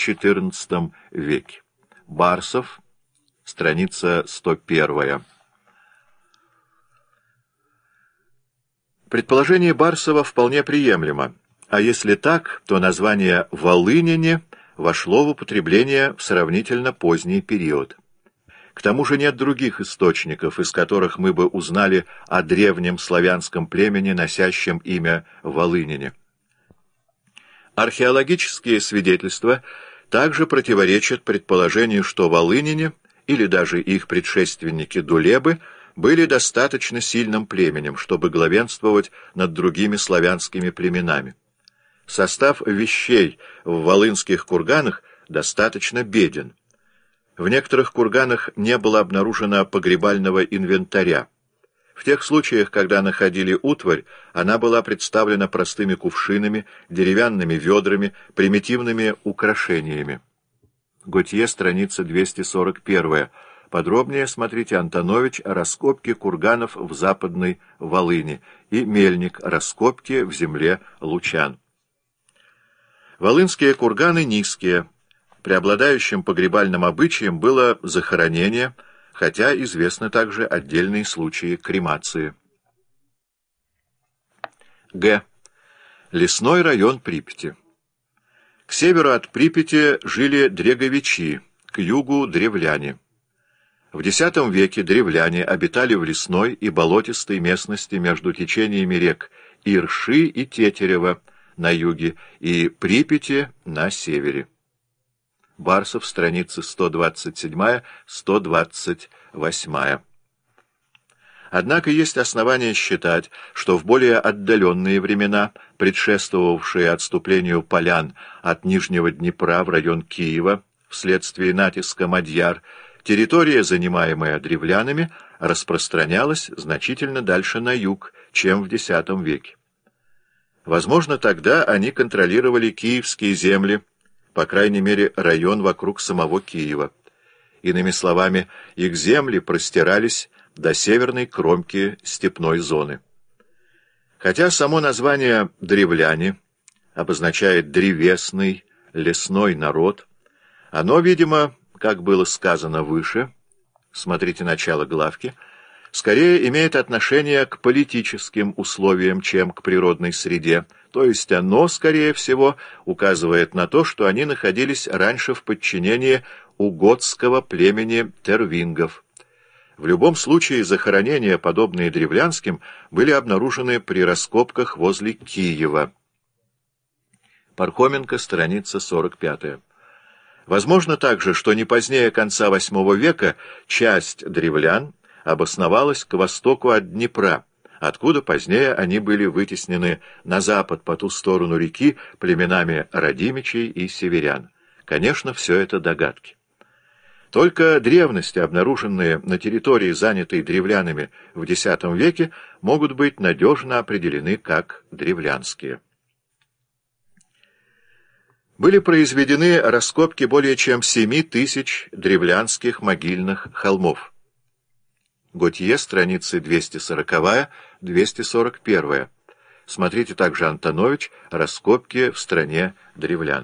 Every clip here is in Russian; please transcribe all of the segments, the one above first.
XIV веке. Барсов, страница 101. Предположение Барсова вполне приемлемо, а если так, то название «Волынине» вошло в употребление в сравнительно поздний период. К тому же нет других источников, из которых мы бы узнали о древнем славянском племени, носящем имя Волынине. Археологические свидетельства также противоречат предположению, что волынине, или даже их предшественники Дулебы, были достаточно сильным племенем, чтобы главенствовать над другими славянскими племенами. Состав вещей в волынских курганах достаточно беден. В некоторых курганах не было обнаружено погребального инвентаря. В тех случаях, когда находили утварь, она была представлена простыми кувшинами, деревянными ведрами, примитивными украшениями. Готье, страница 241. Подробнее смотрите Антонович «Раскопки курганов в Западной Волыни» и Мельник «Раскопки в земле Лучан». Волынские курганы низкие. Преобладающим погребальным обычаем было захоронение, хотя известны также отдельные случаи кремации. Г. Лесной район Припяти. К северу от Припяти жили дреговичи, к югу — древляне. В X веке древляне обитали в лесной и болотистой местности между течениями рек Ирши и Тетерева на юге и Припяти на севере. Барсов, страницы 127-128. Однако есть основания считать, что в более отдаленные времена, предшествовавшие отступлению полян от Нижнего Днепра в район Киева, вследствие натиска мадьяр, территория, занимаемая древлянами, распространялась значительно дальше на юг, чем в X веке. Возможно, тогда они контролировали киевские земли, по крайней мере, район вокруг самого Киева. Иными словами, их земли простирались до северной кромки степной зоны. Хотя само название «древляне» обозначает древесный, лесной народ, оно, видимо, как было сказано выше, смотрите начало главки, скорее имеет отношение к политическим условиям, чем к природной среде, то есть оно, скорее всего, указывает на то, что они находились раньше в подчинении у готского племени тервингов. В любом случае захоронения, подобные древлянским, были обнаружены при раскопках возле Киева. Пархоменко, страница 45. Возможно также, что не позднее конца VIII века часть древлян обосновалась к востоку от Днепра, откуда позднее они были вытеснены на запад по ту сторону реки племенами радимичей и северян. Конечно, все это догадки. Только древности, обнаруженные на территории, занятой древлянами в X веке, могут быть надежно определены как древлянские. Были произведены раскопки более чем 7000 древлянских могильных холмов. Готье, страницы 240-241. Смотрите также Антонович «Раскопки в стране древлян».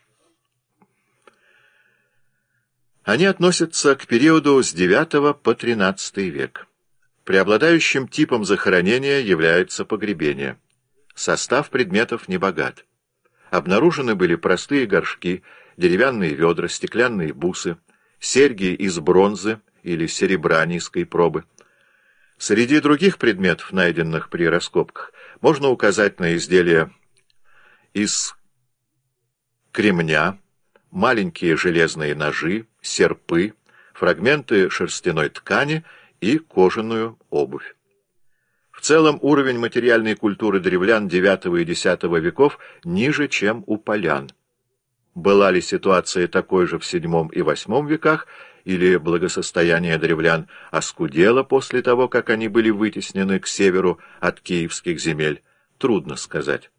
Они относятся к периоду с IX по XIII век. Преобладающим типом захоронения является погребение. Состав предметов небогат. Обнаружены были простые горшки, деревянные ведра, стеклянные бусы, серьги из бронзы или серебра низкой пробы. Среди других предметов, найденных при раскопках, можно указать на изделия из кремня, маленькие железные ножи, серпы, фрагменты шерстяной ткани и кожаную обувь. В целом уровень материальной культуры древлян IX и X веков ниже, чем у полян. Была ли ситуация такой же в VII и VIII веках, или благосостояние древлян оскудело после того, как они были вытеснены к северу от киевских земель, трудно сказать.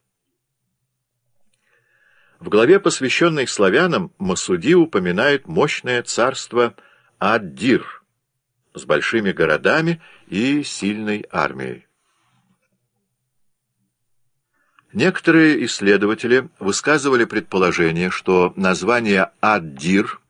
В главе, посвященной славянам, Масуди упоминает мощное царство Аддир с большими городами и сильной армией. Некоторые исследователи высказывали предположение, что название Ад-Дир